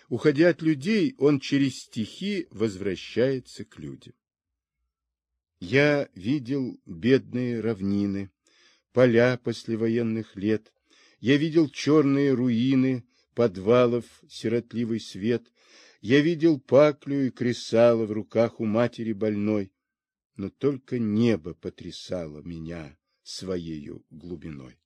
Уходя от людей, он через стихи возвращается к людям. Я видел бедные равнины, поля послевоенных лет. Я видел черные руины, подвалов, сиротливый свет. Я видел паклю и кресало в руках у матери больной. Но только небо потрясало меня своею глубиной.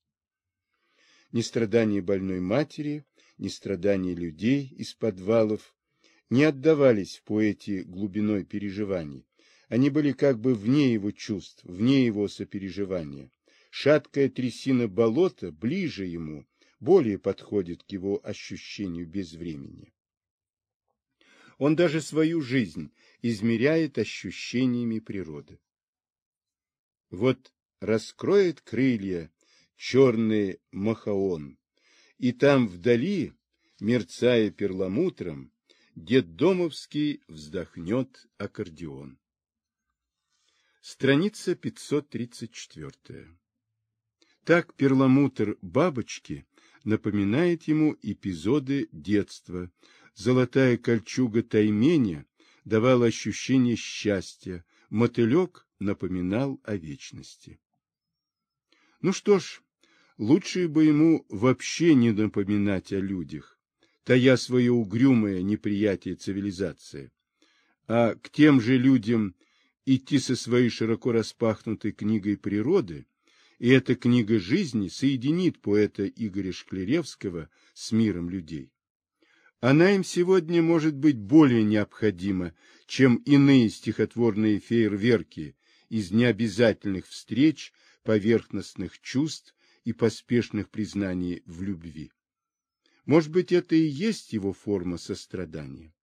Ни страдания больной матери, ни страдания людей из подвалов не отдавались в поэте глубиной переживаний. Они были как бы вне его чувств, вне его сопереживания. Шаткая трясина болота ближе ему, более подходит к его ощущению безвремени. Он даже свою жизнь измеряет ощущениями природы. Вот раскроет крылья черный махаон, и там вдали, мерцая перламутром, детдомовский вздохнет аккордеон. Страница 534. Так перламутр бабочки напоминает ему эпизоды детства. Золотая кольчуга тайменя давала ощущение счастья, мотылек напоминал о вечности. Ну что ж, лучше бы ему вообще не напоминать о людях, тая свое угрюмое неприятие цивилизации, а к тем же людям идти со своей широко распахнутой книгой природы, и эта книга жизни соединит поэта Игоря Шкляревского с миром людей. Она им сегодня может быть более необходима, чем иные стихотворные фейерверки из необязательных встреч, поверхностных чувств и поспешных признаний в любви. Может быть, это и есть его форма сострадания.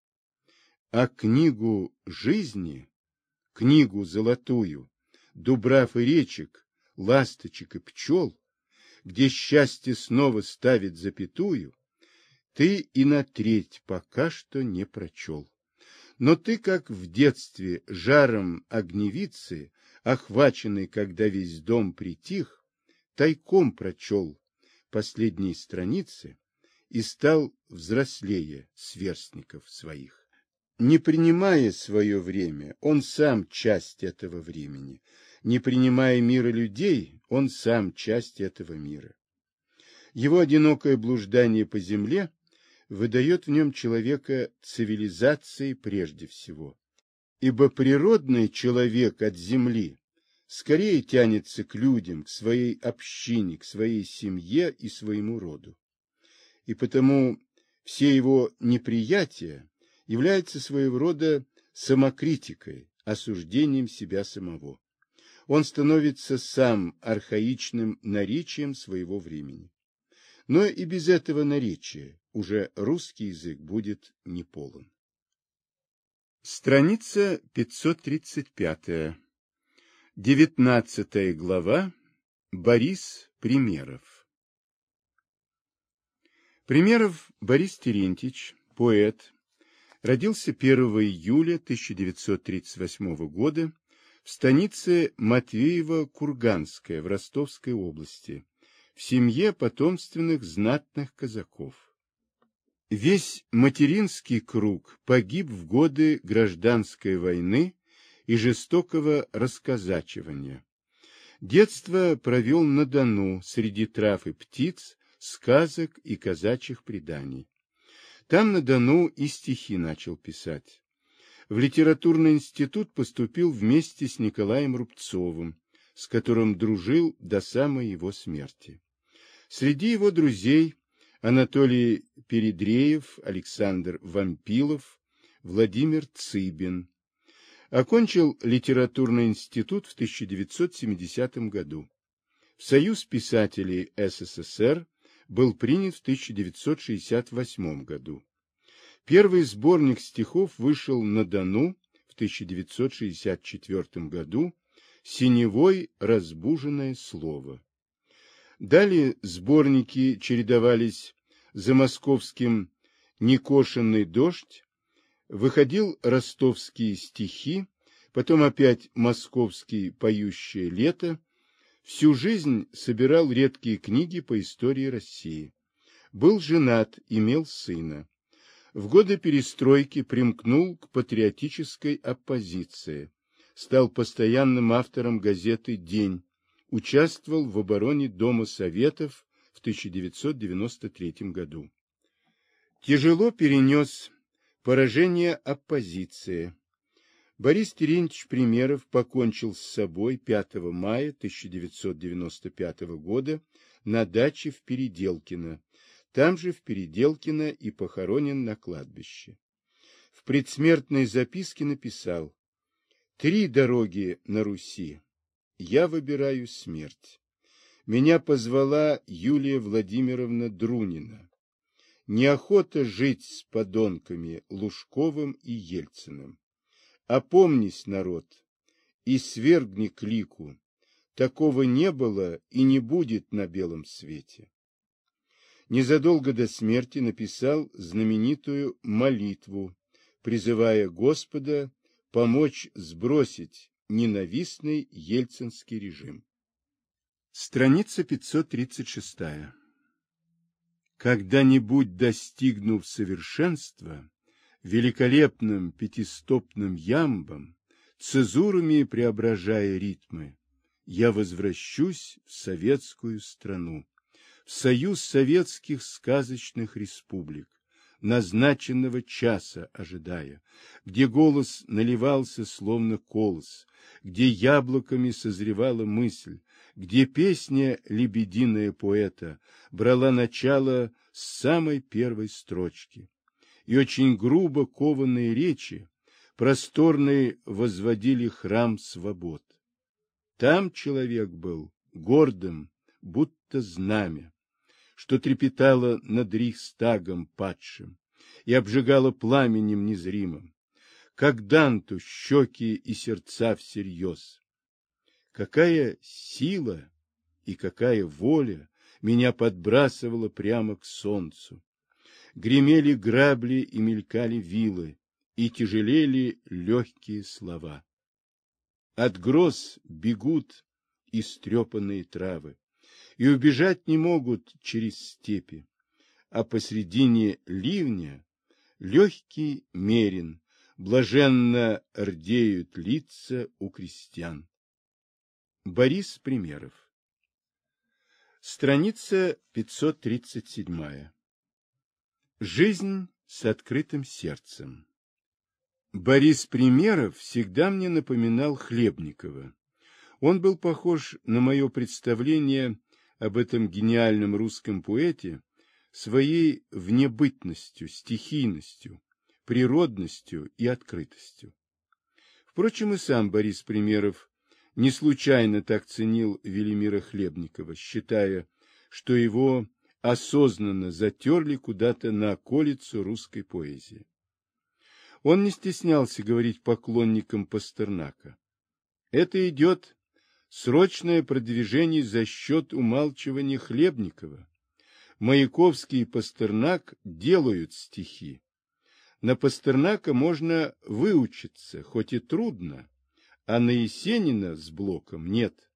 А книгу жизни, книгу золотую, дубрав и речек, ласточек и пчел, где счастье снова ставит запятую, ты и на треть пока что не прочел. Но ты, как в детстве жаром огневицы, охваченный, когда весь дом притих, тайком прочел последние страницы и стал взрослее сверстников своих. Не принимая свое время, он сам часть этого времени. Не принимая мира людей, он сам часть этого мира. Его одинокое блуждание по земле выдает в нем человека цивилизации прежде всего. Ибо природный человек от земли скорее тянется к людям, к своей общине, к своей семье и своему роду. И потому все его неприятия являются своего рода самокритикой, осуждением себя самого. Он становится сам архаичным наречием своего времени. Но и без этого наречия уже русский язык будет неполон. Страница 535. 19 глава. Борис Примеров. Примеров Борис Терентьевич, поэт, родился 1 июля 1938 года в станице Матвеево-Курганская в Ростовской области, в семье потомственных знатных казаков. Весь материнский круг погиб в годы гражданской войны и жестокого расказачивания. Детство провел на Дону среди трав и птиц, сказок и казачьих преданий. Там на Дону и стихи начал писать. В литературный институт поступил вместе с Николаем Рубцовым, с которым дружил до самой его смерти. Среди его друзей Анатолий Передреев, Александр Вампилов, Владимир Цыбин. Окончил литературный институт в 1970 году. В Союз писателей СССР был принят в 1968 году. Первый сборник стихов вышел на Дону в 1964 году «Синевой разбуженное слово». Далее сборники чередовались за московским «Некошенный дождь», выходил ростовские стихи, потом опять московский «Поющее лето». Всю жизнь собирал редкие книги по истории России. Был женат, имел сына. В годы перестройки примкнул к патриотической оппозиции, стал постоянным автором газеты «День», участвовал в обороне Дома Советов в 1993 году. Тяжело перенес поражение оппозиции. Борис Терентьевич Примеров покончил с собой 5 мая 1995 года на даче в Переделкино. Там же в Переделкино и похоронен на кладбище. В предсмертной записке написал: «3 дороги на Руси. Я выбираю смерть. Меня позвала Юлия Владимировна Друнина. Неохота жить с подонками Лужковым и Ельциным. Опомнись, народ, и свергни клику. Такого не было и не будет на белом свете». Незадолго до смерти написал знаменитую молитву, призывая Господа помочь сбросить ненавистный ельцинский режим. Страница 536. Когда-нибудь достигнув совершенства, великолепным пятистопным ямбом, цезурами преображая ритмы, я возвращусь в советскую страну, в союз советских сказочных республик, назначенного часа ожидая, где голос наливался словно колос, где яблоками созревала мысль, где песня лебединая поэта брала начало с самой первой строчки, и очень грубо кованные речи просторные возводили храм свобод. Там человек был гордым, будто знамя, что трепетало над Рейхстагом падшим и обжигало пламенем незримым, как Данту щеки и сердца всерьез. Какая сила и какая воля меня подбрасывала прямо к солнцу! Гремели грабли и мелькали вилы, и тяжелели легкие слова. От гроз бегут истрепанные травы, и убежать не могут через степи, а посредине ливня легкий мерин, блаженно рдеют лица у крестьян. Борис Примеров. Страница 537. Жизнь с открытым сердцем. Борис Примеров всегда мне напоминал Хлебникова. Он был похож на мое представление об этом гениальном русском поэте своей внебытностью, стихийностью, природностью и открытостью. Впрочем, и сам Борис Примеров не случайно так ценил Велимира Хлебникова, считая, что его осознанно затерли куда-то на околицу русской поэзии. Он не стеснялся говорить поклонникам Пастернака: это идет срочное продвижение за счет умалчивания Хлебникова. Маяковский и Пастернак делают стихи. На Пастернака можно выучиться, хоть и трудно, а на Есенина с Блоком нет.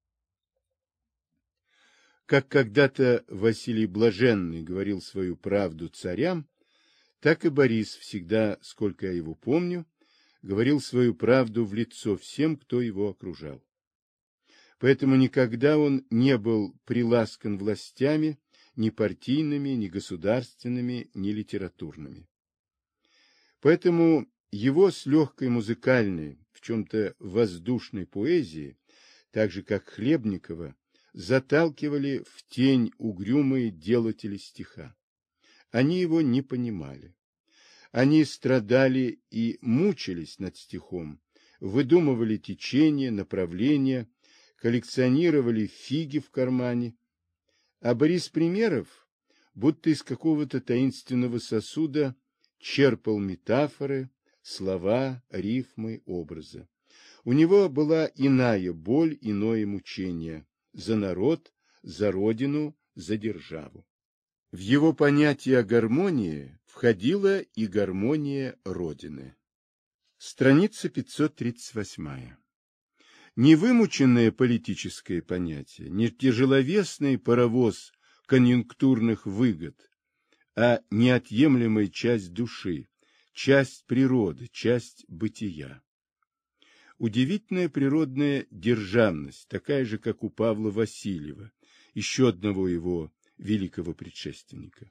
Как когда-то Василий Блаженный говорил свою правду царям, так и Борис всегда, сколько я его помню, говорил свою правду в лицо всем, кто его окружал. Поэтому никогда он не был приласкан властями, ни партийными, ни государственными, ни литературными. Поэтому его с легкой музыкальной, в чем-то воздушной поэзией, так же как Хлебникова, заталкивали в тень угрюмые делатели стиха. Они его не понимали. Они страдали и мучились над стихом, выдумывали течение, направление, коллекционировали фиги в кармане. А Борис Примеров, будто из какого-то таинственного сосуда, черпал метафоры, слова, рифмы, образы. У него была иная боль, иное мучение за народ, за родину, за державу. В его понятие о гармонии входила и гармония Родины. Страница 538. Невымученное политическое понятие, не тяжеловесный паровоз конъюнктурных выгод, а неотъемлемая часть души, часть природы, часть бытия. Удивительная природная державность, такая же, как у Павла Васильева, еще одного его великого предшественника.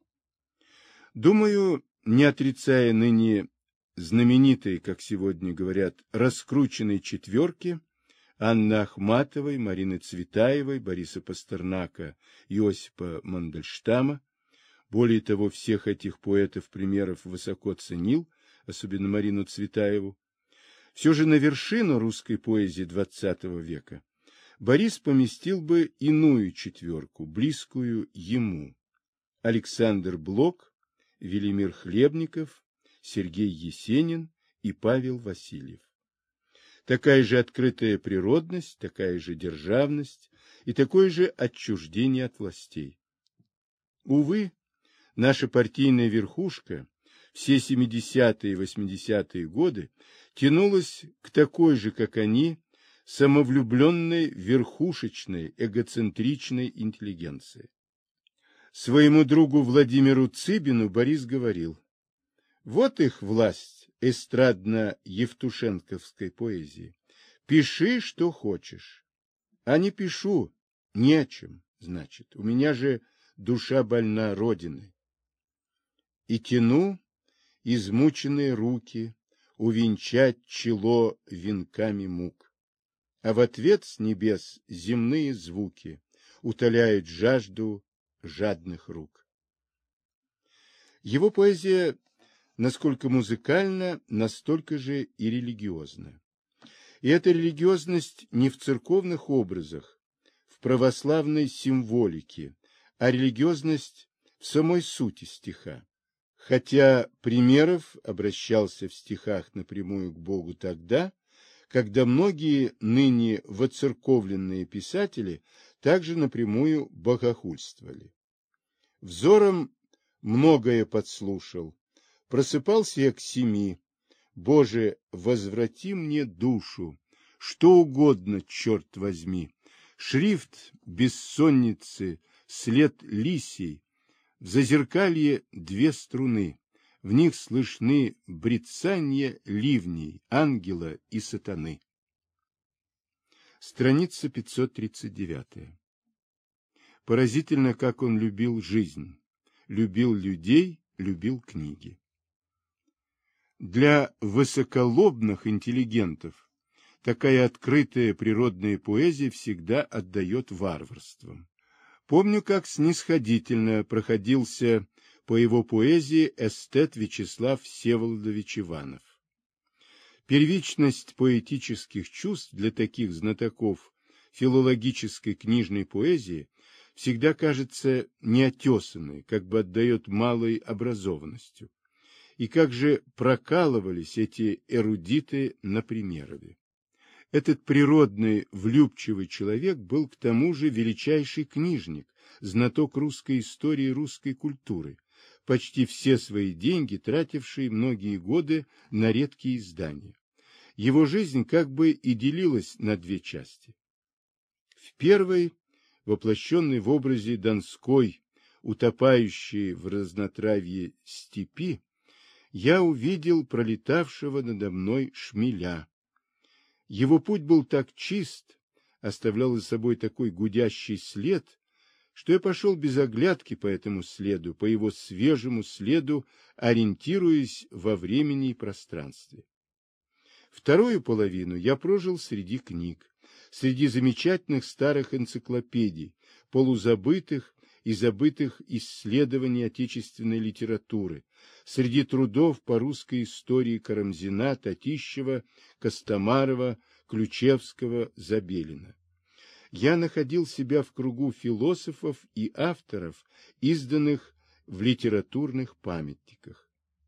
Думаю, не отрицая ныне знаменитой, как сегодня говорят, раскрученной четверки Анны Ахматовой, Марины Цветаевой, Бориса Пастернака, Иосипа Мандельштама, более того, всех этих поэтов-примеров высоко ценил, особенно Марину Цветаеву, все же на вершину русской поэзии XX века Борис поместил бы иную четверку, близкую ему: Александр Блок, Велимир Хлебников, Сергей Есенин и Павел Васильев. Такая же открытая природность, такая же державность и такое же отчуждение от властей. Увы, наша партийная верхушка все 70-е и 80-е годы тянулась к такой же, как они, самовлюбленной, верхушечной, эгоцентричной интеллигенции. Своему другу Владимиру Цыбину Борис говорил: вот их власть эстрадно-евтушенковской поэзии. Пиши, что хочешь. А не пишу, не о чем, значит. У меня же душа больна Родиной. И тяну измученные руки увенчать чело венками мук. А в ответ с небес земные звуки утоляют жажду жадных рук. Его поэзия насколько музыкальна, настолько же и религиозна. И эта религиозность не в церковных образах, в православной символике, а религиозность в самой сути стиха. Хотя Примеров обращался в стихах напрямую к Богу тогда, когда многие ныне воцерковленные писатели также напрямую богохульствовали. Взором многое подслушал. Просыпался я к 7. Боже, возврати мне душу, что угодно, черт возьми. Шрифт бессонницы, след лисий, в зазеркалье 2 струны, в них слышны брецанье ливней, ангела и сатаны. Страница 539. Поразительно, как он любил жизнь, любил людей, любил книги. Для высоколобных интеллигентов такая открытая природная поэзия всегда отдает варварством. Помню, как снисходительно проходился по его поэзии эстет Вячеслав Всеволодович Иванов. Первичность поэтических чувств для таких знатоков филологической книжной поэзии всегда кажется неотесанной, как бы отдает малой образованностью. И как же прокалывались эти эрудиты на Примерове. Этот природный, влюбчивый человек был к тому же величайший книжник, знаток русской истории и русской культуры, почти все свои деньги тративший многие годы на редкие издания. Его жизнь как бы и делилась на 2 части. В первой, воплощенной в образе Донской, утопающей в разнотравье степи, я увидел пролетавшего надо мной шмеля. Его путь был так чист, оставлял за собой такой гудящий след, что я пошел без оглядки по этому следу, по его свежему следу, ориентируясь во времени и пространстве. Вторую половину я прожил среди книг, среди замечательных старых энциклопедий, полузабытых и забытых исследований отечественной литературы, среди трудов по русской истории Карамзина, Татищева, Костомарова, Ключевского, Забелина. Я находил себя в кругу философов и авторов, изданных в литературных памятниках.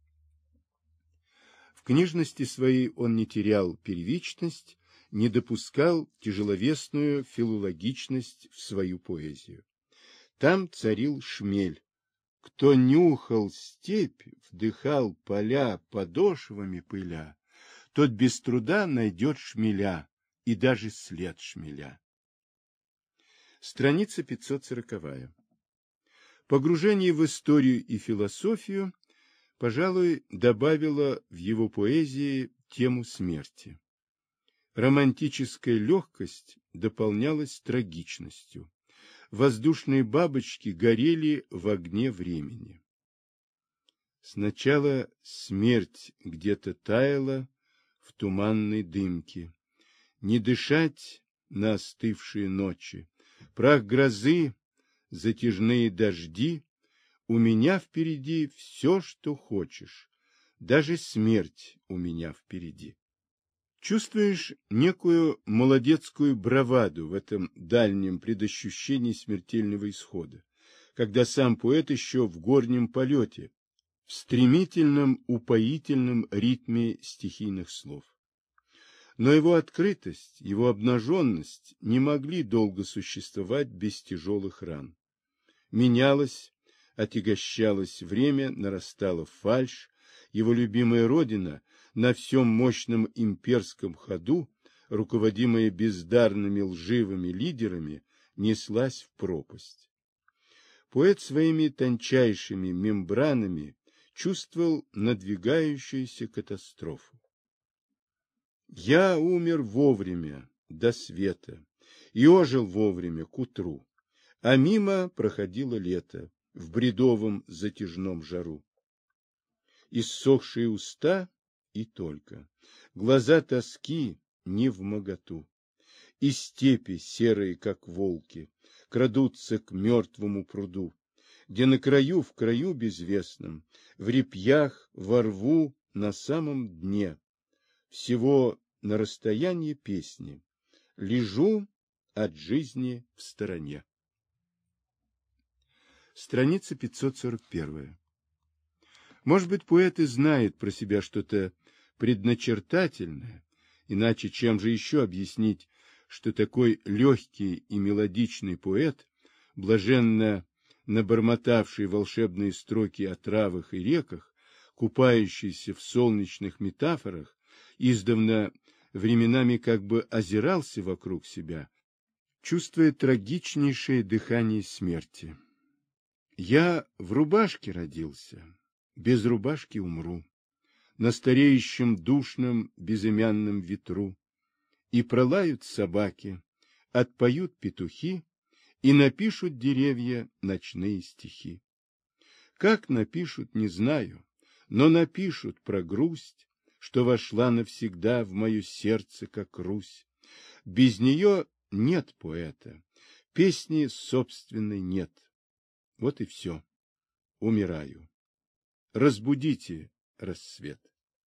В книжности своей он не терял первичность, не допускал тяжеловесную филологичность в свою поэзию. Там царил шмель. Кто нюхал степь, вдыхал поля, подошвами пыля, тот без труда найдет шмеля и даже след шмеля. Страница 540. Погружение в историю и философию, пожалуй, добавило в его поэзии тему смерти. Романтическая легкость дополнялась трагичностью. Воздушные бабочки горели в огне времени. Сначала смерть где-то таяла в туманной дымке. Не дышать на остывшие ночи, прах грозы, затяжные дожди, у меня впереди все, что хочешь, даже смерть у меня впереди. Чувствуешь некую молодецкую браваду в этом дальнем предощущении смертельного исхода, когда сам поэт еще в горнем полете, в стремительном упоительном ритме стихийных слов. Но его открытость, его обнаженность не могли долго существовать без тяжелых ран. Менялось, отягощалось время, нарастала фальшь, его любимая родина на всем мощном имперском ходу, руководимая бездарными лживыми лидерами, неслась в пропасть. Поэт своими тончайшими мембранами чувствовал надвигающуюся катастрофу. Я умер вовремя, до света, и ожил вовремя, к утру, а мимо проходило лето в бредовом затяжном жару. Иссохшие уста и только, глаза тоски невмоготу, и степи серые, как волки, крадутся к мертвому пруду, где на краю, в краю безвестном, в репьях, во рву, на самом дне, всего на расстоянии песни, лежу от жизни в стороне. Страница 541. Может быть, поэт и знает про себя что-то предначертательное, иначе чем же еще объяснить, что такой легкий и мелодичный поэт, блаженно набормотавший волшебные строки о травах и реках, купающийся в солнечных метафорах, издавна временами как бы озирался вокруг себя, чувствуя трагичнейшее дыхание смерти. Я в рубашке родился, без рубашки умру, на стареющем душном безымянном ветру, и пролают собаки, отпоют петухи, и напишут деревья ночные стихи. Как напишут, не знаю, но напишут про грусть, что вошла навсегда в мое сердце, как Русь. Без нее нет поэта, песни собственной нет. Вот и все. Умираю. Разбудите рассвет.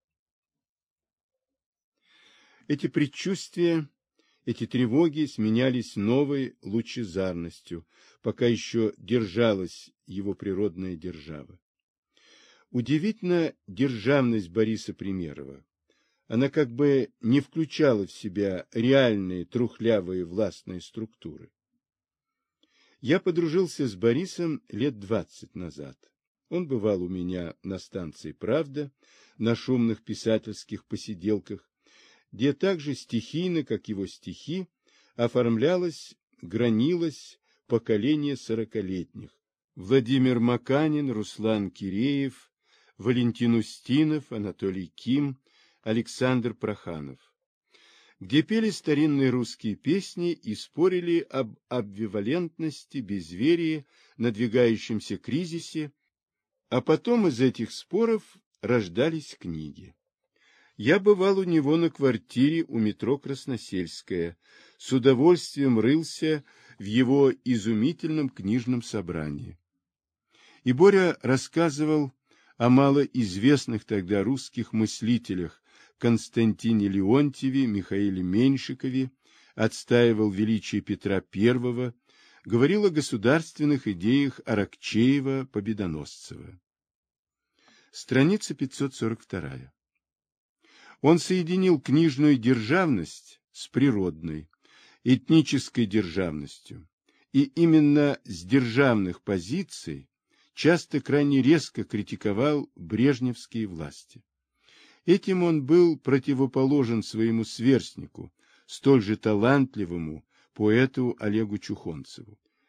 Эти предчувствия, эти тревоги сменялись новой лучезарностью, пока еще держалась его природная держава. Удивительна державность Бориса Примерова. Она как бы не включала в себя реальные трухлявые властные структуры. Я подружился с Борисом лет 20 назад. Он бывал у меня на станции «Правда», на шумных писательских посиделках, где также стихийно, как его стихи, оформлялось, гранилось поколение 40-летних. Владимир Маканин, Руслан Киреев, Валентин Устинов, Анатолий Ким, Александр Проханов, где пели старинные русские песни и спорили об амбивалентности, безверии, надвигающемся кризисе, а потом из этих споров рождались книги. Я бывал у него на квартире у метро Красносельская, с удовольствием рылся в его изумительном книжном собрании. И Боря рассказывал о малоизвестных тогда русских мыслителях Константине Леонтьеве, Михаиле Меньшикове, отстаивал величие Петра I, говорил о государственных идеях Аракчеева, Победоносцева. Страница 542. Он соединил книжную державность с природной, этнической державностью, и именно с державных позиций часто крайне резко критиковал брежневские власти. Этим он был противоположен своему сверстнику, столь же талантливому поэту Олегу Чухонцеву.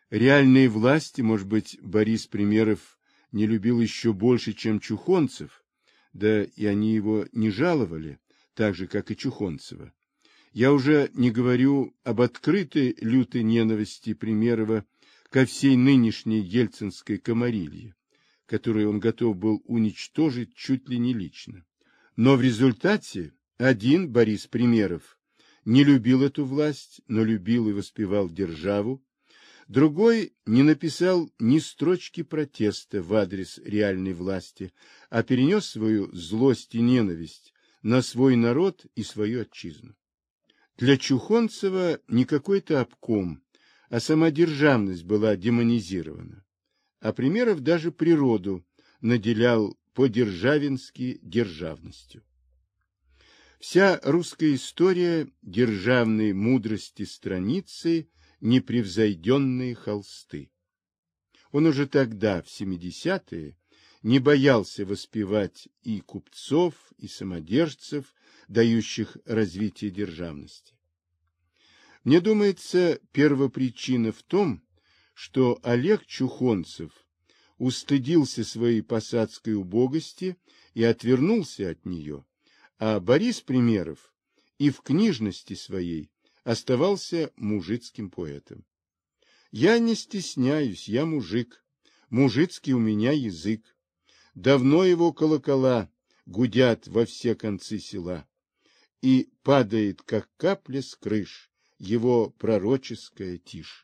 Реальные власти, может быть, Борис Примеров не любил еще больше, чем Чухонцев, да и они его не жаловали, так же, как и Чухонцева. Я уже не говорю об открытой лютой ненависти Примерова ко всей нынешней ельцинской комарилье, которую он готов был уничтожить чуть ли не лично. Но в результате один Борис Примеров не любил эту власть, но любил и воспевал державу, другой не написал ни строчки протеста в адрес реальной власти, а перенес свою злость и ненависть на свой народ и свою отчизну. Для Чухонцева не какой-то обком, а сама державность была демонизирована, а Примеров даже природу наделял по-державински державностью. Вся русская история державной мудрости страницы непревзойденные холсты. Он уже тогда, в 70-е, не боялся воспевать и купцов, и самодержцев, дающих развитие державности. Мне думается, первопричина в том, что Олег Чухонцев устыдился своей посадской убогости и отвернулся от нее, а Борис Примеров и в книжности своей оставался мужицким поэтом. Я не стесняюсь, я мужик, мужицкий у меня язык. Давно его колокола гудят во все концы села, и падает, как капля с крыш, его пророческая тишь.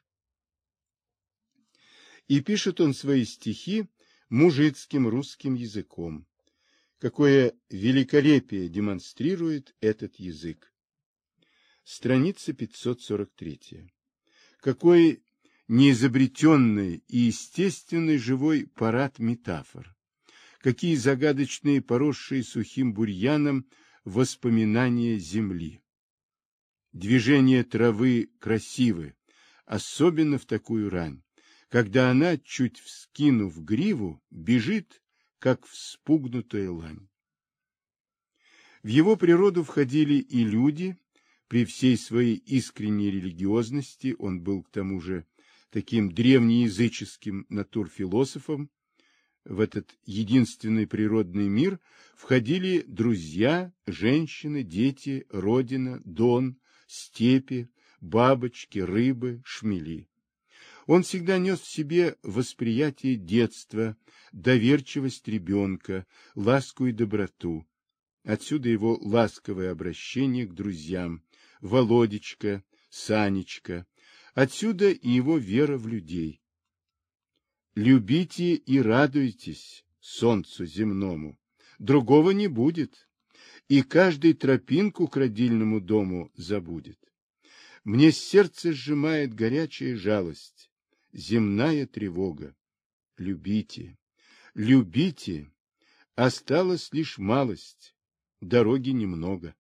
И пишет он свои стихи мужицким русским языком. Какое великолепие демонстрирует этот язык. Страница 543. Какой неизобретенный и естественный живой парад метафор. Какие загадочные, поросшие сухим бурьяном, воспоминания земли. Движения травы красивы, особенно в такую рань, когда она, чуть вскинув гриву, бежит, как вспугнутая лань. В его природу входили и люди. При всей своей искренней религиозности он был к тому же таким древнеязыческим натурфилософом. В этот единственный природный мир входили друзья, женщины, дети, родина, дон, степи, бабочки, рыбы, шмели. Он всегда нес в себе восприятие детства, доверчивость ребенка, ласку и доброту. Отсюда его ласковое обращение к друзьям, Володечка, Санечка, отсюда и его вера в людей. Любите и радуйтесь солнцу земному, другого не будет, и каждый тропинку к родильному дому забудет. Мне сердце сжимает горячая жалость, земная тревога. Любите, любите, осталась лишь малость, дороги немного.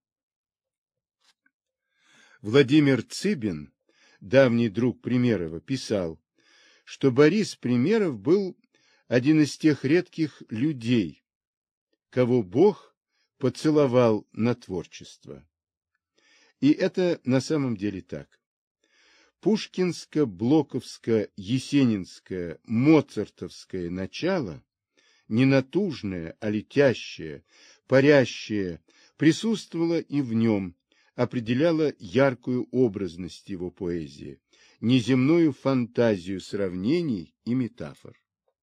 Владимир Цыбин, давний друг Примерова, писал, что Борис Примеров был один из тех редких людей, кого Бог поцеловал на творчество. И это на самом деле так. Пушкинско-блоковско-есенинское, моцартовское начало, не натужное, а летящее, парящее, присутствовало и в нем, определяло яркую образность его поэзии, неземную фантазию сравнений и метафор.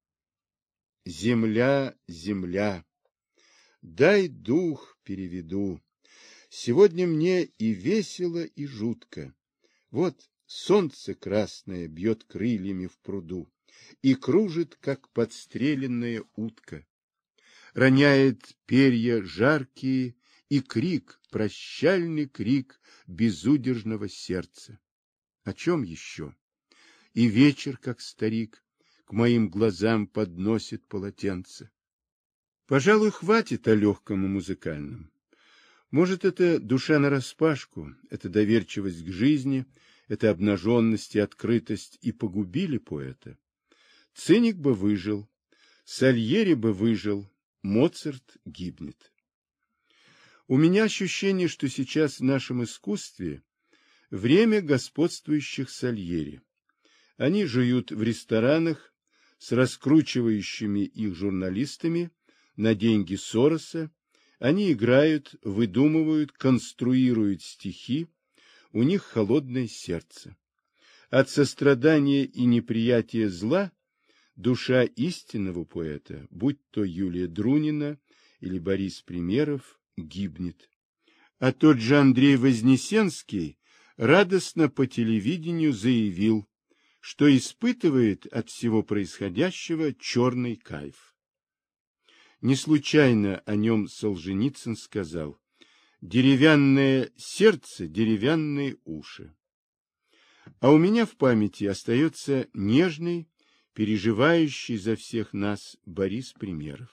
Земля, земля, дай дух переведу. Сегодня мне и весело, и жутко. Вот солнце красное бьет крыльями в пруду и кружит, как подстреленная утка. Роняет перья жаркие и крик, прощальный крик безудержного сердца. О чем еще? И вечер, как старик, к моим глазам подносит полотенце. Пожалуй, хватит о легком и музыкальном. Может, это душа нараспашку, это доверчивость к жизни, это обнаженность и открытость и погубили поэта. Циник бы выжил, Сальери бы выжил, Моцарт гибнет. У меня ощущение, что сейчас в нашем искусстве время господствующих Сальери. Они жуют в ресторанах с раскручивающими их журналистами на деньги Сороса, они играют, выдумывают, конструируют стихи, у них холодное сердце. От сострадания и неприятия зла душа истинного поэта, будь то Юлия Друнина или Борис Примеров, гибнет. А тот же Андрей Вознесенский радостно по телевидению заявил, что испытывает от всего происходящего черный кайф. Не случайно о нем Солженицын сказал: «Деревянное сердце, деревянные уши». А у меня в памяти остается нежный, переживающий за всех нас Борис Примеров.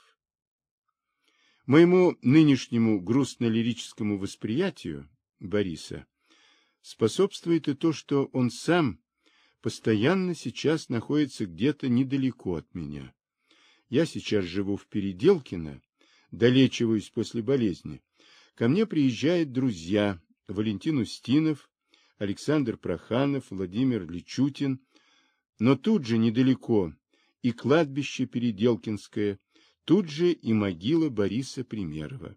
Моему нынешнему грустно-лирическому восприятию Бориса способствует и то, что он сам постоянно сейчас находится где-то недалеко от меня. Я сейчас живу в Переделкино, долечиваюсь после болезни. Ко мне приезжают друзья Валентин Устинов, Александр Проханов, Владимир Личутин, но тут же недалеко и кладбище Переделкинское, тут же и могила Бориса Примерова.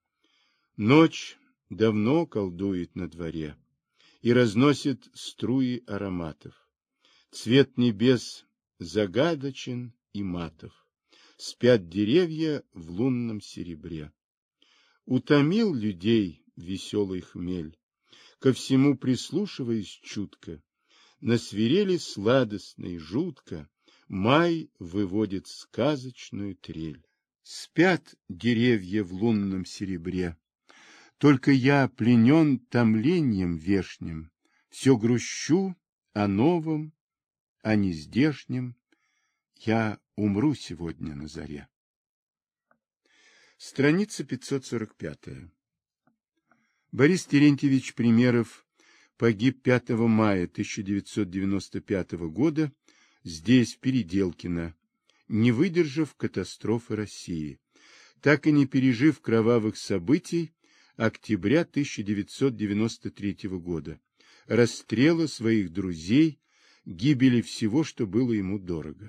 Ночь давно колдует на дворе и разносит струи ароматов. Цвет небес загадочен и матов, спят деревья в лунном серебре. Утомил людей веселый хмель, ко всему прислушиваясь чутко, на свирели сладостно и жутко май выводит сказочную трель. Спят деревья в лунном серебре, только я пленен томлением вешним, все грущу о новом, о нездешнем, я умру сегодня на заре. Страница 545. Борис Терентьевич Примеров погиб 5 мая 1995 года здесь, в Переделкино, не выдержав катастрофы России, так и не пережив кровавых событий октября 1993 года, расстрела своих друзей, гибели всего, что было ему дорого.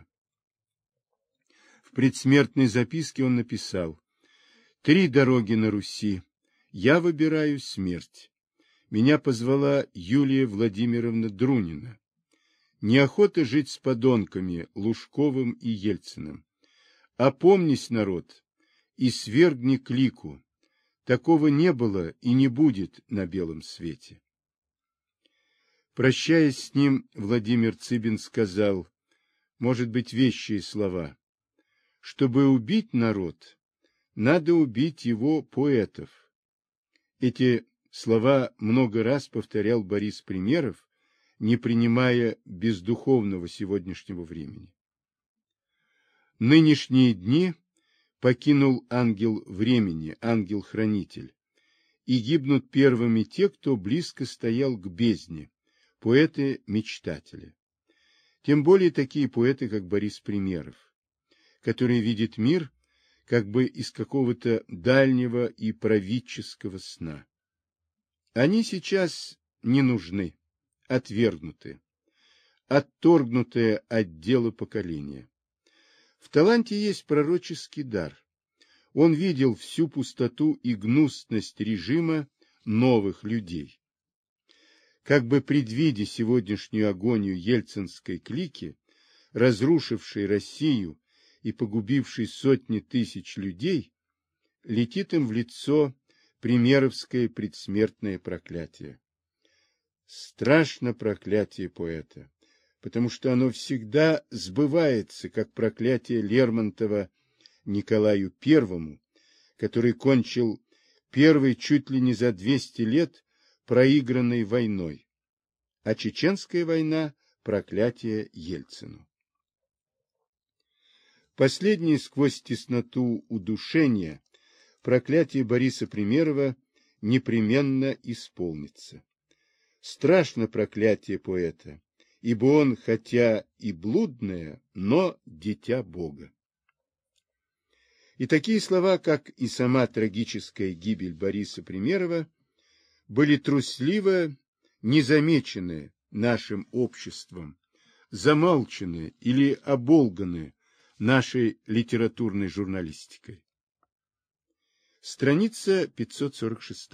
В предсмертной записке он написал: «Три дороги на Руси. Я выбираю смерть. Меня позвала Юлия Владимировна Друнина. Неохота жить с подонками Лужковым и Ельциным. Опомнись, народ, и свергни клику. Такого не было и не будет на белом свете». Прощаясь с ним, Владимир Цыбин сказал, может быть, вещие слова: «Чтобы убить народ, надо убить его поэтов». Эти слова много раз повторял Борис Примеров, не принимая бездуховного сегодняшнего времени. Нынешние дни покинул ангел времени, ангел-хранитель, и гибнут первыми те, кто близко стоял к бездне, поэты-мечтатели. Тем более такие поэты, как Борис Примеров, который видит мир как бы из какого-то дальнего и правительского сна. Они сейчас не нужны, отвергнуты, отторгнутые от дела поколения. В таланте есть пророческий дар. Он видел всю пустоту и гнусность режима новых людей. Как бы предвидя сегодняшнюю агонию ельцинской клики, разрушившей Россию и погубившей сотни тысяч людей, летит им в лицо примеровское предсмертное проклятие. Страшно проклятие поэта, потому что оно всегда сбывается, как проклятие Лермонтова Николаю I, который кончил первый чуть ли не за 200 лет проигранной войной, а Чеченская война – проклятие Ельцину. Последнее сквозь тесноту удушения проклятие Бориса Примерова непременно исполнится. Страшно проклятие поэта, ибо он, хотя и блудное, но дитя Бога. И такие слова, как и сама трагическая гибель Бориса Примерова, были трусливо незамечены нашим обществом, замалчаны или оболганы нашей литературной журналистикой. Страница 546.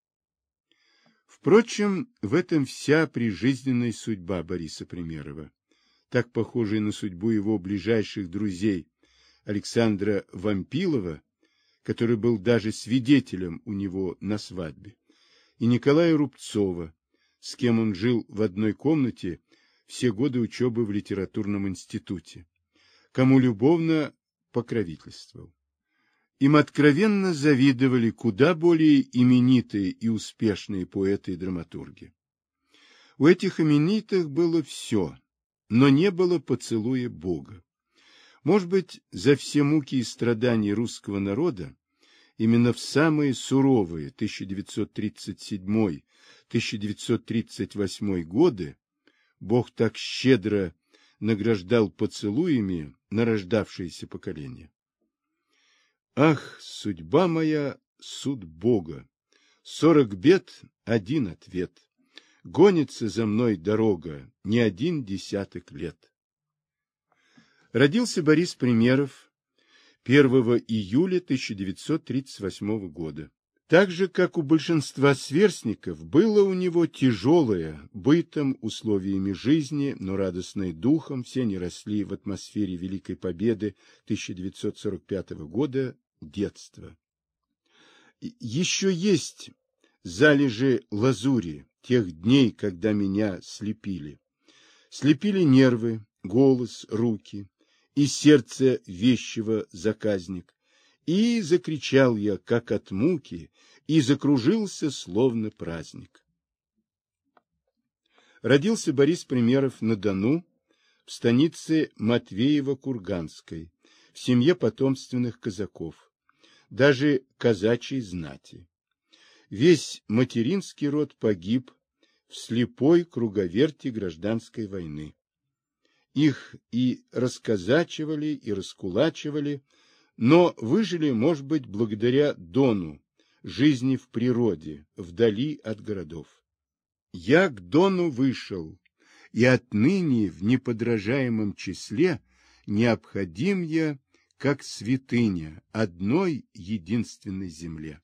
Впрочем, в этом вся прижизненная судьба Бориса Примерова, так похожая на судьбу его ближайших друзей Александра Вампилова, который был даже свидетелем у него на свадьбе, и Николая Рубцова, с кем он жил в одной комнате все годы учебы в литературном институте, кому любовно покровительствовал. Им откровенно завидовали куда более именитые и успешные поэты и драматурги. У этих именитых было все, но не было поцелуя Бога. Может быть, за все муки и страдания русского народа именно в самые суровые 1937-1938 годы Бог так щедро награждал поцелуями нарождавшееся поколение. Ах, судьба моя, суд Бога! 40 бед, один ответ. Гонится за мной дорога не 10 лет. Родился Борис Примеров 1 июля 1938 года. Так же, как у большинства сверстников, было у него тяжелое, бытом, условиями жизни, но радостное духом, все они росли в атмосфере Великой Победы 1945 года, детство. Еще есть залежи лазури тех дней, когда меня слепили. Слепили нервы, голос, руки и сердце вещего заказник. И закричал я, как от муки, и закружился, словно праздник. Родился Борис Примеров на Дону, в станице Матвеево-Курганской, в семье потомственных казаков, даже казачьей знати. Весь материнский род погиб в слепой круговерти гражданской войны. Их и расказачивали, и раскулачивали, но выжили, может быть, благодаря Дону, жизни в природе, вдали от городов. Я к Дону вышел, и отныне в неподражаемом числе необходим я, как святыня, одной единственной земле.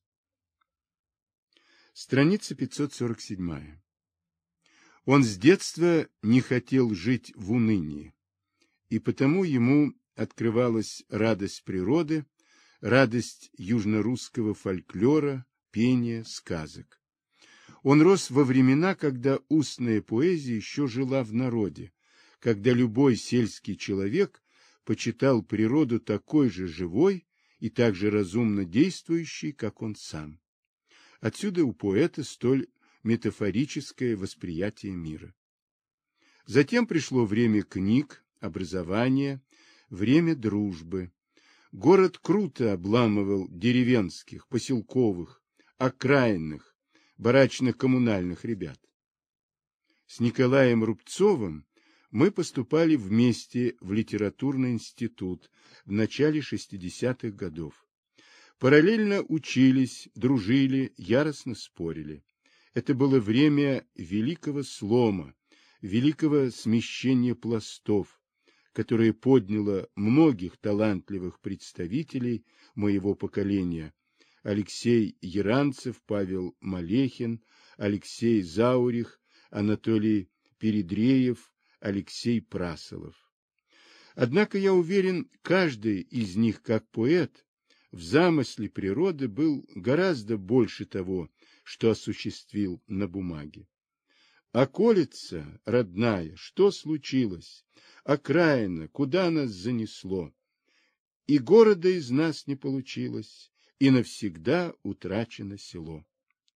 Страница 547. Он с детства не хотел жить в унынии, и потому ему открывалась радость природы, радость южнорусского фольклора, пения, сказок. Он рос во времена, когда устная поэзия еще жила в народе, когда любой сельский человек почитал природу такой же живой и так же разумно действующей, как он сам. Отсюда у поэта столь метафорическое восприятие мира. Затем пришло время книг, образования, время дружбы. Город круто обламывал деревенских, поселковых, окраинных, барачно-коммунальных ребят. С Николаем Рубцовым мы поступали вместе в литературный институт в начале 60-х годов. Параллельно учились, дружили, яростно спорили. Это было время великого слома, великого смещения пластов, которое подняло многих талантливых представителей моего поколения: Алексей Яранцев, Павел Малехин, Алексей Заурих, Анатолий Передреев, Алексей Прасолов. Однако, я уверен, каждый из них, как поэт, в замысле природы был гораздо больше того, что осуществил на бумаге. Околица, родная, что случилось? Окраина, куда нас занесло? И города из нас не получилось, и навсегда утрачено село.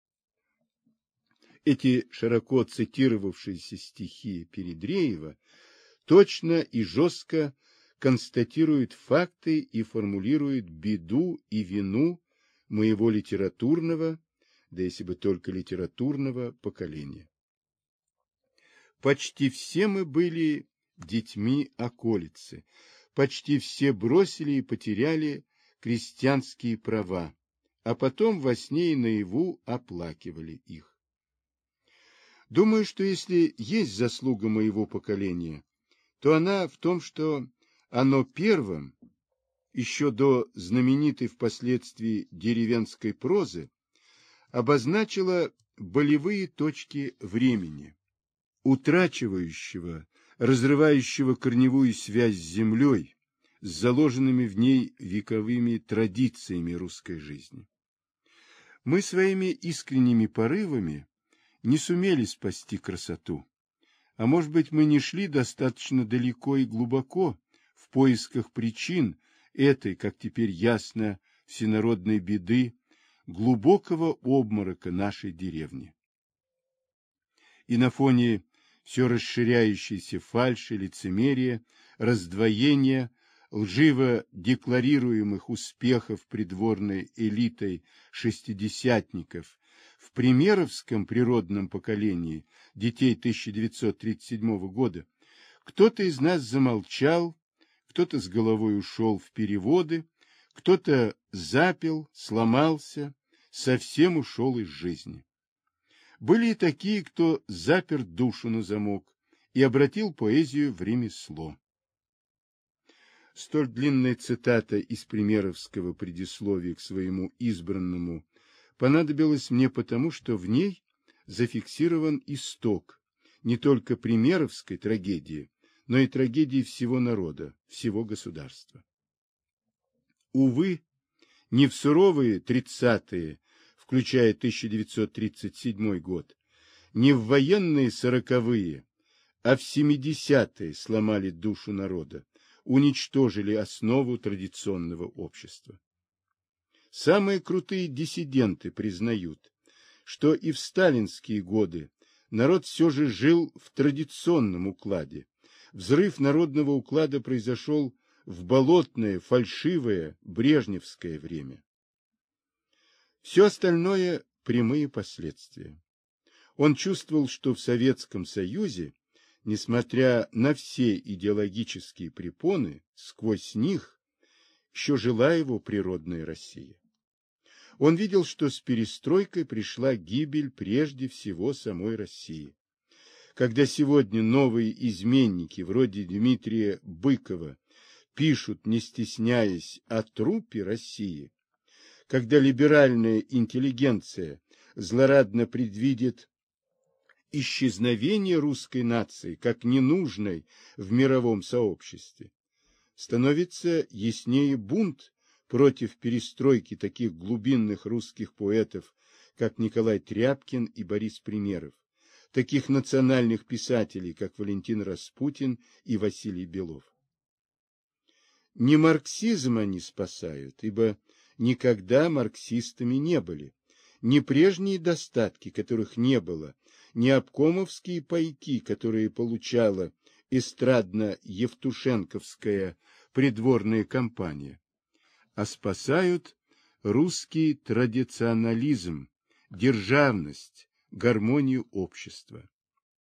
Эти широко цитировавшиеся стихи Передреева точно и жестко констатируют факты и формулируют беду и вину моего литературного, да если бы только литературного, поколения. Почти все мы были детьми околицы, почти все бросили и потеряли крестьянские права, а потом во сне и наяву оплакивали их. Думаю, что если есть заслуга моего поколения, то она в том, что оно первым, еще до знаменитой впоследствии деревенской прозы, обозначило болевые точки времени, утрачивающего, разрывающего корневую связь с землей, с заложенными в ней вековыми традициями русской жизни. Мы своими искренними порывами не сумели спасти красоту, а может быть, мы не шли достаточно далеко и глубоко в поисках причин этой, как теперь ясно, всенародной беды, глубокого обморока нашей деревни. И на фоне все расширяющейся фальши, лицемерия, раздвоения, лживо декларируемых успехов придворной элитой шестидесятников в примеровском природном поколении детей 1937 года, кто-то из нас замолчал, кто-то с головой ушел в переводы, кто-то запил, сломался, совсем ушел из жизни. Были и такие, кто запер душу на замок и обратил поэзию в ремесло. Столь длинная цитата из примеровского предисловия к своему избранному понадобилась мне потому, что в ней зафиксирован исток не только примеровской трагедии, но и трагедии всего народа, всего государства. Увы, не в суровые 30-е, включая 1937 год, не в военные 40-е, а в 70-е сломали душу народа, уничтожили основу традиционного общества. Самые крутые диссиденты признают, что и в сталинские годы народ все же жил в традиционном укладе. Взрыв народного уклада произошел в болотное, фальшивое, брежневское время. Все остальное – прямые последствия. Он чувствовал, что в Советском Союзе, несмотря на все идеологические препоны, сквозь них еще жила его природная Россия. Он видел, что с перестройкой пришла гибель прежде всего самой России. Когда сегодня новые изменники, вроде Дмитрия Быкова, пишут, не стесняясь, о трупе России, когда либеральная интеллигенция злорадно предвидит исчезновение русской нации как ненужной в мировом сообществе, становится яснее бунт против перестройки таких глубинных русских поэтов, как Николай Тряпкин и Борис Примеров, таких национальных писателей, как Валентин Распутин и Василий Белов. Не марксизм они спасают, ибо никогда марксистами не были, не прежние достатки, которых не было, не обкомовские пайки, которые получала эстрадно-евтушенковская придворная компания, а спасают русский традиционализм, державность, гармонию общества.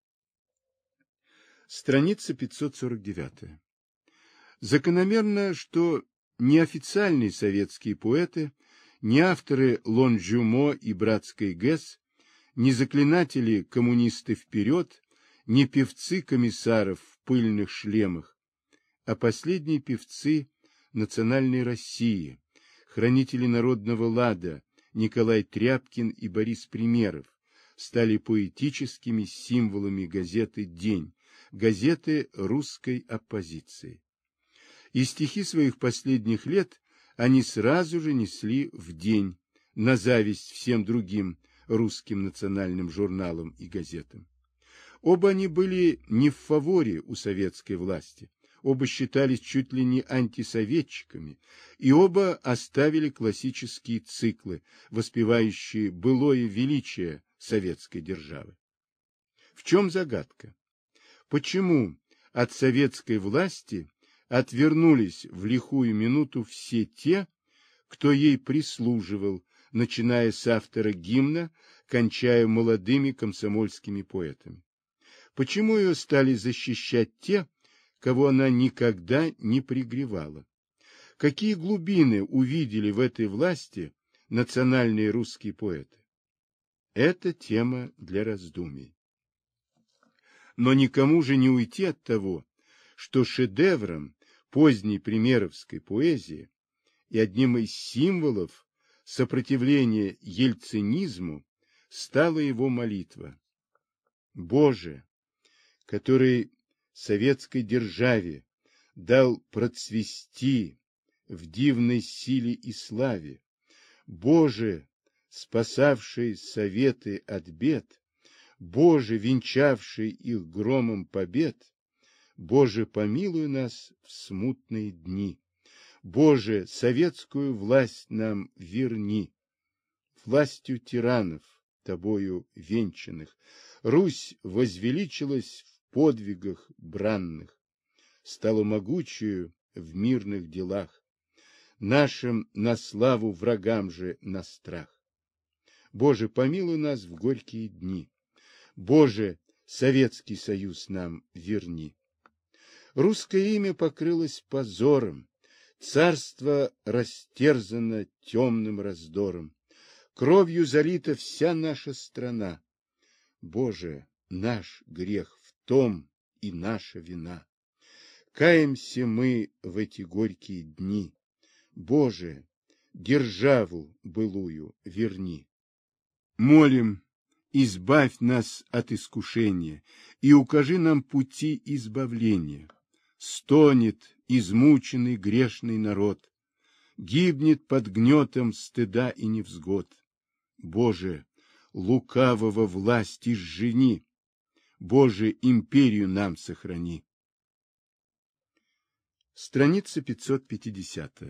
Страница 549. Закономерно, что ни официальные советские поэты, ни авторы Лонжюмо и Братской ГЭС, ни заклинатели коммунисты вперед, ни певцы комиссаров в пыльных шлемах, а последние певцы национальной России, хранители народного лада Николай Тряпкин и Борис Примеров, стали поэтическими символами газеты «День», газеты русской оппозиции. И стихи своих последних лет они сразу же несли в «День», на зависть всем другим русским национальным журналам и газетам. Оба они были не в фаворе у советской власти, оба считались чуть ли не антисоветчиками, и оба оставили классические циклы, воспевающие былое величие советской державы. В чем загадка? Почему от советской власти отвернулись в лихую минуту все те, кто ей прислуживал, начиная с автора гимна, кончая молодыми комсомольскими поэтами? Почему ее стали защищать те, кого она никогда не пригревала? Какие глубины увидели в этой власти национальные русские поэты? Это тема для раздумий. Но никому же не уйти от того, что шедевром поздней примеровской поэзии и одним из символов сопротивления ельцинизму стала его молитва: «Боже, который советской державе дал процвести в дивной силе и славе, Боже, спасавший советы от бед, Боже, венчавший их громом побед, Боже, помилуй нас в смутные дни, Боже, советскую власть нам верни, властью тиранов, тобою венчанных, Русь возвеличилась в подвигах бранных, стала могучую в мирных делах, нашим на славу, врагам же на страх. Боже, помилуй нас в горькие дни, Боже, Советский Союз нам верни. Русское имя покрылось позором, царство растерзано темным раздором, кровью залита вся наша страна. Боже, наш грех в том и наша вина. Каемся мы в эти горькие дни. Боже, державу былую верни. Молим, избавь нас от искушения и укажи нам пути избавления. Стонет измученный грешный народ, гибнет под гнетом стыда и невзгод. Боже, лукавого власть изжени, Боже, империю нам сохрани. Страница 550.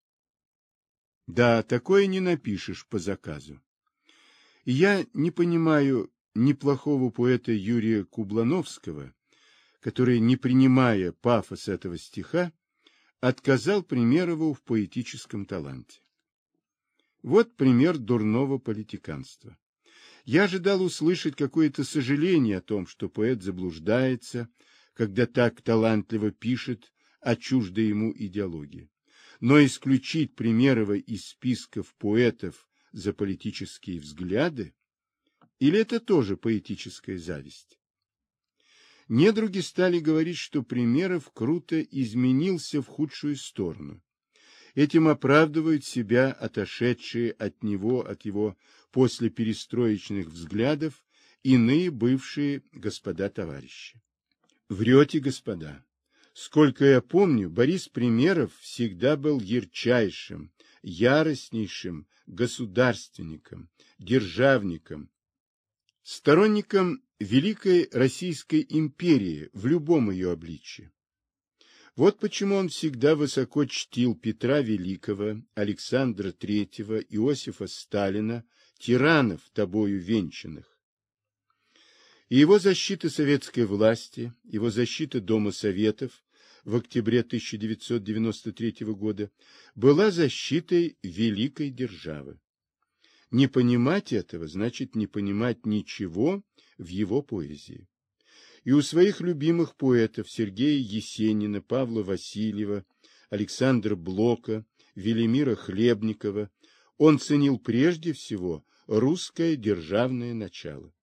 Да, такое не напишешь по заказу. Я не понимаю неплохого поэта Юрия Кублановского, который, не принимая пафос этого стиха, отказал Примерову в поэтическом таланте. Вот пример дурного политиканства. Я ожидал услышать какое-то сожаление о том, что поэт заблуждается, когда так талантливо пишет о чуждой ему идеологии. Но исключить Примерова из списков поэтов за политические взгляды, или это тоже поэтическая зависть? Недруги стали говорить, что Примеров круто изменился в худшую сторону. Этим оправдывают себя отошедшие от него, от его послеперестроечных взглядов, иные бывшие господа-товарищи. Врете, господа. Сколько я помню, Борис Примеров всегда был ярчайшим, яростнейшим государственником, державником, сторонником Великой Российской империи в любом ее обличье. Вот почему он всегда высоко чтил Петра Великого, Александра III, Иосифа Сталина, тиранов, тобою венчанных. И его защита советской власти, его защита Дома Советов в октябре 1993 года была защитой великой державы. Не понимать этого значит не понимать ничего в его поэзии. И у своих любимых поэтов Сергея Есенина, Павла Васильева, Александра Блока, Велимира Хлебникова он ценил прежде всего русское державное начало.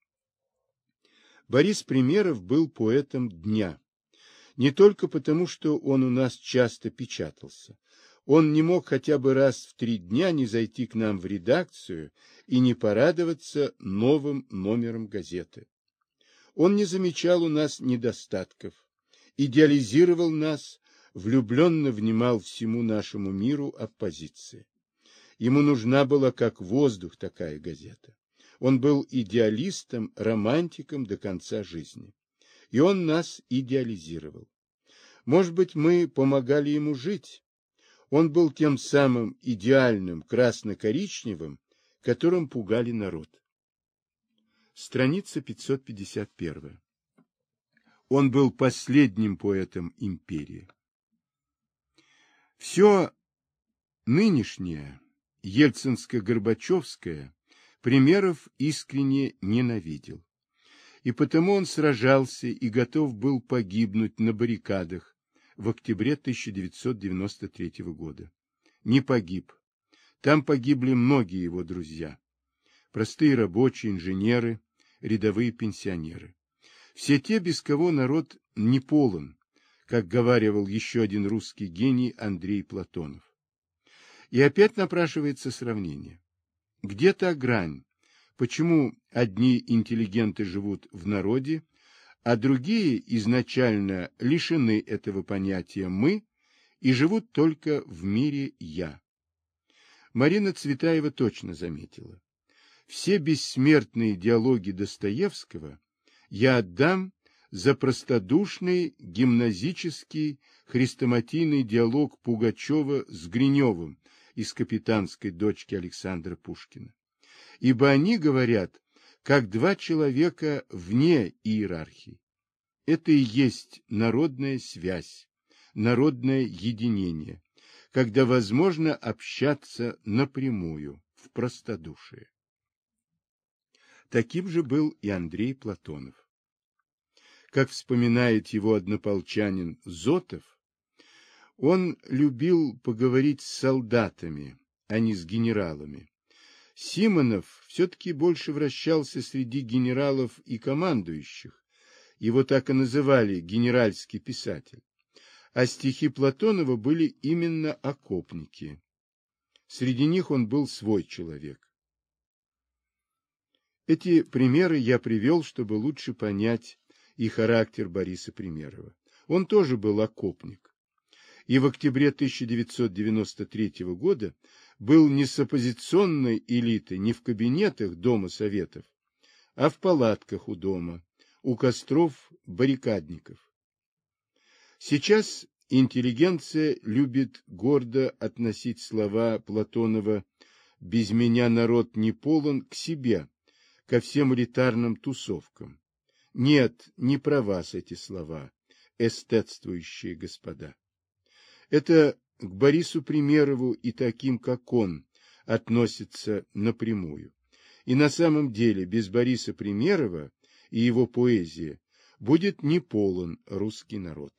Борис Примеров был поэтом дня. Не только потому, что он у нас часто печатался. Он не мог хотя бы раз в 3 дня не зайти к нам в редакцию и не порадоваться новым номером газеты. Он не замечал у нас недостатков, идеализировал нас, влюбленно внимал всему нашему миру оппозиции. Ему нужна была как воздух такая газета. Он был идеалистом, романтиком до конца жизни. И он нас идеализировал. Может быть, мы помогали ему жить. Он был тем самым идеальным красно-коричневым, которым пугали народ. Страница 551. Он был последним поэтом империи. Все нынешнее, ельцинско-горбачевское, Примеров искренне ненавидел. И потому он сражался и готов был погибнуть на баррикадах в октябре 1993 года. Не погиб. Там погибли многие его друзья. Простые рабочие, инженеры, рядовые пенсионеры. Все те, без кого народ не полон, как говаривал еще один русский гений Андрей Платонов. И опять напрашивается сравнение. Где та грань? Почему одни интеллигенты живут в народе, а другие изначально лишены этого понятия «мы» и живут только в мире «я»? Марина Цветаева точно заметила. Все бессмертные диалоги Достоевского я отдам за простодушный гимназический хрестоматийный диалог Пугачева с Гриневым из «Капитанской дочки» Александра Пушкина. Ибо они говорят, как два человека вне иерархии. Это и есть народная связь, народное единение, когда возможно общаться напрямую, в простодушие. Таким же был и Андрей Платонов. Как вспоминает его однополчанин Зотов, он любил поговорить с солдатами, а не с генералами. Симонов все-таки больше вращался среди генералов и командующих, его так и называли генеральский писатель, а стихи Платонова были именно окопники. Среди них он был свой человек. Эти примеры я привел, чтобы лучше понять и характер Бориса Примерова. Он тоже был окопник. И в октябре 1993 года был не с оппозиционной элитой, не в кабинетах Дома Советов, а в палатках у дома, у костров баррикадников. Сейчас интеллигенция любит гордо относить слова Платонова «без меня народ не полон» к себе, ко всем элитарным тусовкам. Нет, не про вас эти слова, эстетствующие господа. Это к Борису Примерову и таким, как он, относится напрямую. И на самом деле без Бориса Примерова и его поэзии будет не полон русский народ.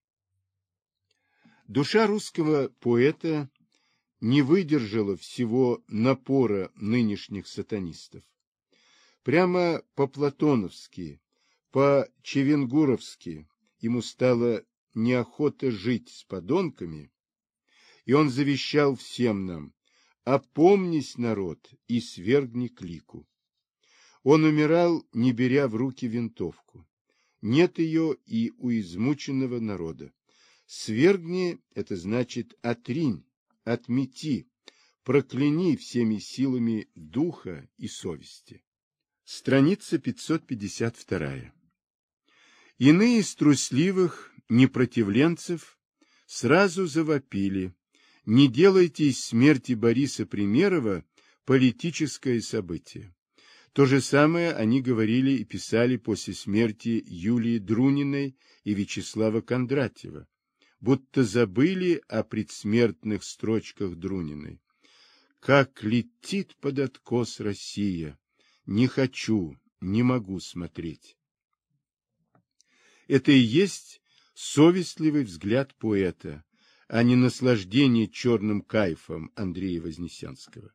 Душа русского поэта не выдержала всего напора нынешних сатанистов. Прямо по-платоновски, по-чевенгуровски ему стало неохота жить с подонками, и он завещал всем нам: «Опомнись, народ, и свергни клику». Он умирал, не беря в руки винтовку. Нет ее и у измученного народа. Свергни — это значит отринь, отмети, прокляни всеми силами духа и совести. Страница 552. Иные из трусливых непротивленцев сразу завопили: не делайте из смерти Бориса Примерова политическое событие. То же самое они говорили и писали после смерти Юлии Друниной и Вячеслава Кондратьева, будто забыли о предсмертных строчках Друниной. «Как летит под откос Россия! Не хочу, не могу смотреть». Это и есть совестливый взгляд поэта, а не наслаждение черным кайфом Андрея Вознесенского.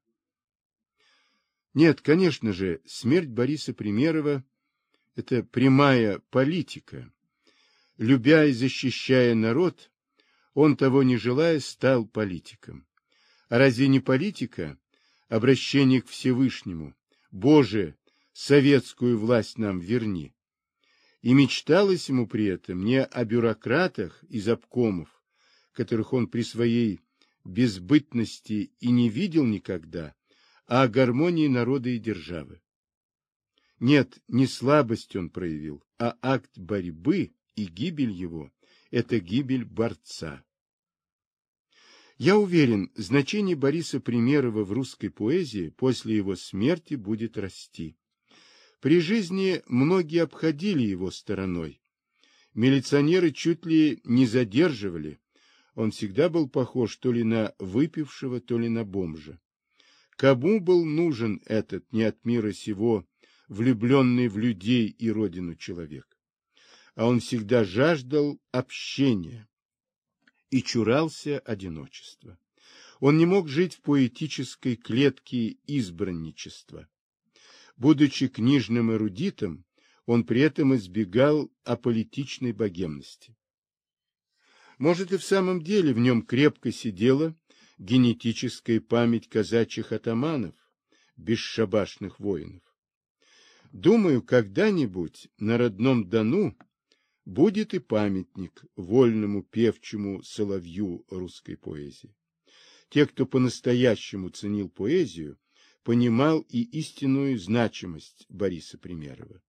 Нет, конечно же, смерть Бориса Примерова – это прямая политика. Любя и защищая народ, он, того не желая, стал политиком. А разве не политика – обращение к Всевышнему: «Боже, советскую власть нам верни»? И мечталось ему при этом не о бюрократах из обкомов, которых он при своей безбытности и не видел никогда, а о гармонии народа и державы. Нет, не слабость он проявил, а акт борьбы, и гибель его – это гибель борца. Я уверен, значение Бориса Примерова в русской поэзии после его смерти будет расти. При жизни многие обходили его стороной. Милиционеры чуть ли не задерживали. Он всегда был похож то ли на выпившего, то ли на бомжа. Кому был нужен этот не от мира сего, влюбленный в людей и родину человек? А он всегда жаждал общения и чурался одиночества. Он не мог жить в поэтической клетке избранничества. Будучи книжным эрудитом, он при этом избегал аполитичной богемности. Может, и в самом деле в нем крепко сидела генетическая память казачьих атаманов, бесшабашных воинов. Думаю, когда-нибудь на родном Дону будет и памятник вольному певчему соловью русской поэзии. Те, кто по-настоящему ценил поэзию, понимал и истинную значимость Бориса Примерова.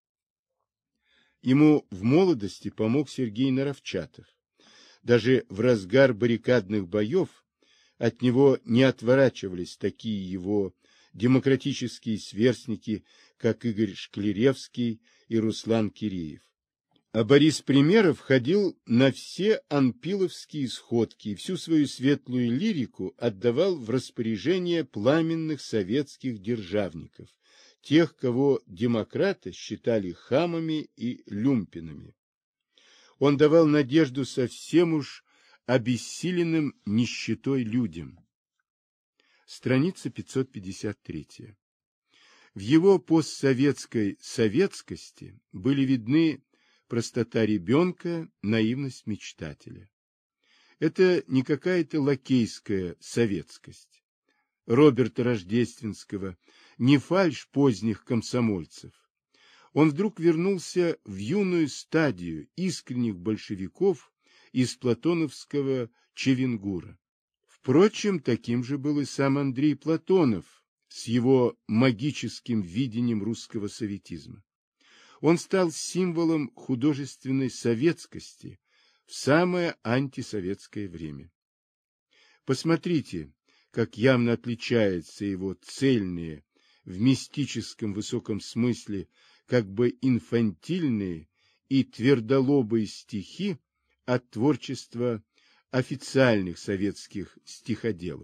Ему в молодости помог Сергей Наровчатов. Даже в разгар баррикадных боев от него не отворачивались такие его демократические сверстники, как Игорь Шклеревский и Руслан Киреев. А Борис Примеров ходил на все анпиловские сходки и всю свою светлую лирику отдавал в распоряжение пламенных советских державников, тех, кого демократы считали хамами и люмпинами. Он давал надежду совсем уж обессиленным нищетой людям. Страница 553. В его постсоветской советскости были видны простота ребенка, наивность мечтателя. Это не какая-то лакейская советскость Роберта Рождественского, не фальшь поздних комсомольцев. Он вдруг вернулся в юную стадию искренних большевиков из платоновского Чевенгура. Впрочем, таким же был и сам Андрей Платонов с его магическим видением русского советизма. Он стал символом художественной советскости в самое антисоветское время. Посмотрите, как явно отличаются его цельные, в мистическом высоком смысле, как бы инфантильные и твердолобые стихи от творчества официальных советских стиходелов.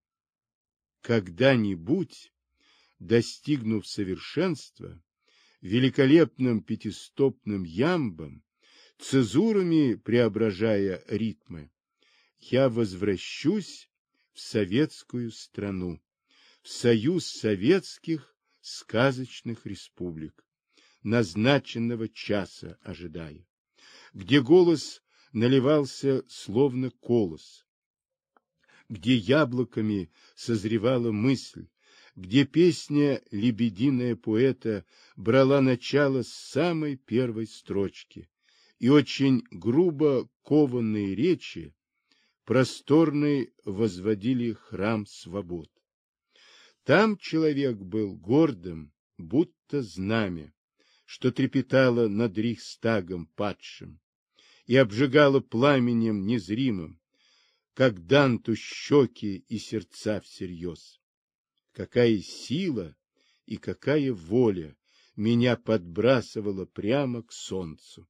Когда-нибудь, достигнув совершенства, великолепным пятистопным ямбом, цезурами преображая ритмы, я возвращусь в советскую страну, в союз советских сказочных республик, назначенного часа ожидая, где голос наливался словно колос, где яблоками созревала мысль, где песня лебединая поэта брала начало с самой первой строчки, и очень грубо кованные речи просторный возводили храм свобод. Там человек был гордым, будто знамя, что трепетало над Рейхстагом падшим и обжигало пламенем незримым, как Данту щеки и сердца всерьез. Какая сила и какая воля меня подбрасывала прямо к солнцу.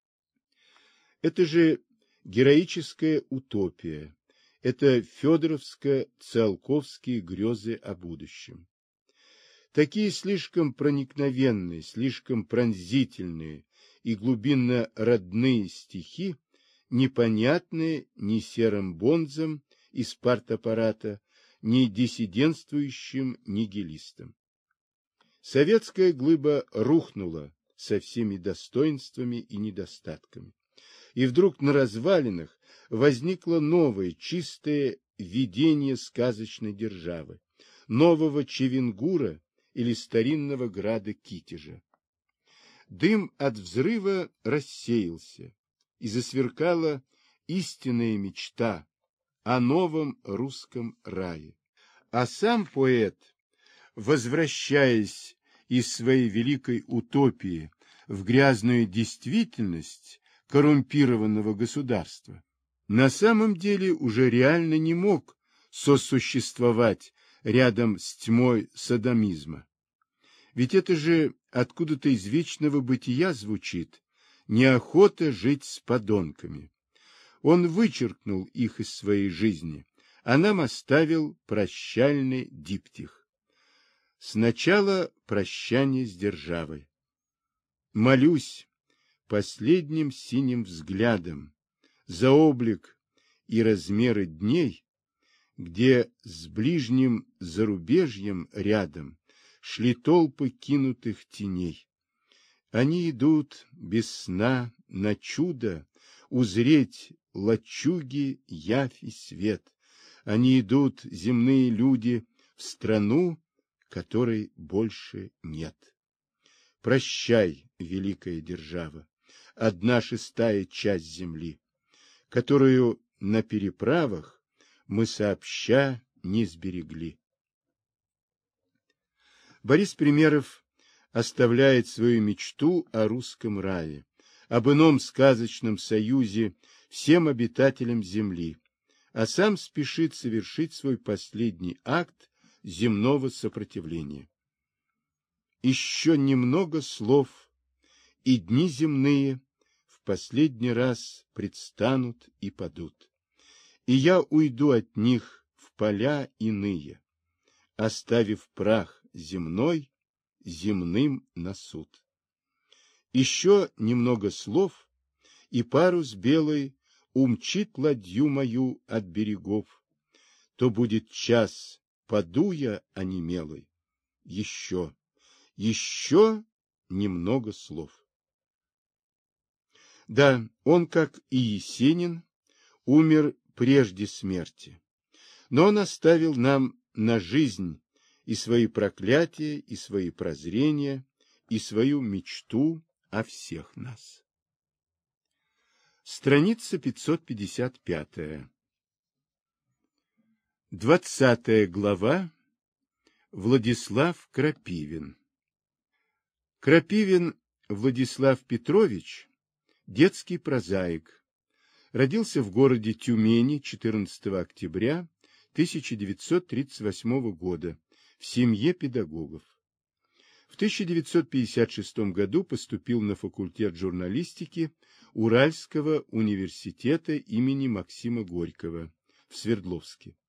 Это же героическая утопия, это федоровско-циолковские грезы о будущем. Такие слишком проникновенные, слишком пронзительные и глубинно родные стихи, непонятные ни серым бонзам из партаппарата, ни диссидентствующим нигилистам. Советская глыба рухнула со всеми достоинствами и недостатками. И вдруг на развалинах возникло новое, чистое видение сказочной державы, нового Чевенгура или старинного града Китежа. Дым от взрыва рассеялся, и засверкала истинная мечта о новом русском рае. А сам поэт, возвращаясь из своей великой утопии в грязную действительность коррумпированного государства, на самом деле уже реально не мог сосуществовать рядом с тьмой содомизма. Ведь это же откуда-то из вечного бытия звучит неохота жить с подонками. Он вычеркнул их из своей жизни, а нам оставил прощальный диптих. Сначала прощание с державой. Молюсь последним синим взглядом за облик и размеры дней, где с ближним зарубежьем рядом шли толпы кинутых теней. Они идут без сна на чудо узреть лачуги, явь и свет. Они идут, земные люди, в страну, которой больше нет. Прощай, великая держава, 1/6 часть земли, которую на переправах мы сообща не сберегли. Борис Примеров оставляет свою мечту о русском рае, об ином сказочном союзе всем обитателям земли, а сам спешит совершить свой последний акт земного сопротивления. Еще немного слов, и дни земные в последний раз предстанут и падут, и я уйду от них в поля иные, оставив прах земной земным на суд. Еще немного слов, и парус белый умчит ладью мою от берегов, то будет час, паду я онемелый. Еще немного слов. Да, он, как и Есенин, умер прежде смерти, но он оставил нам на жизнь и свои проклятия, и свои прозрения, и свою мечту о всех нас. Страница 555. 20 глава. Владислав Крапивин. Крапивин Владислав Петрович, детский прозаик, родился в городе Тюмени 14 октября 1938 года в семье педагогов. В 1956 году поступил на факультет журналистики Уральского университета имени Максима Горького в Свердловске.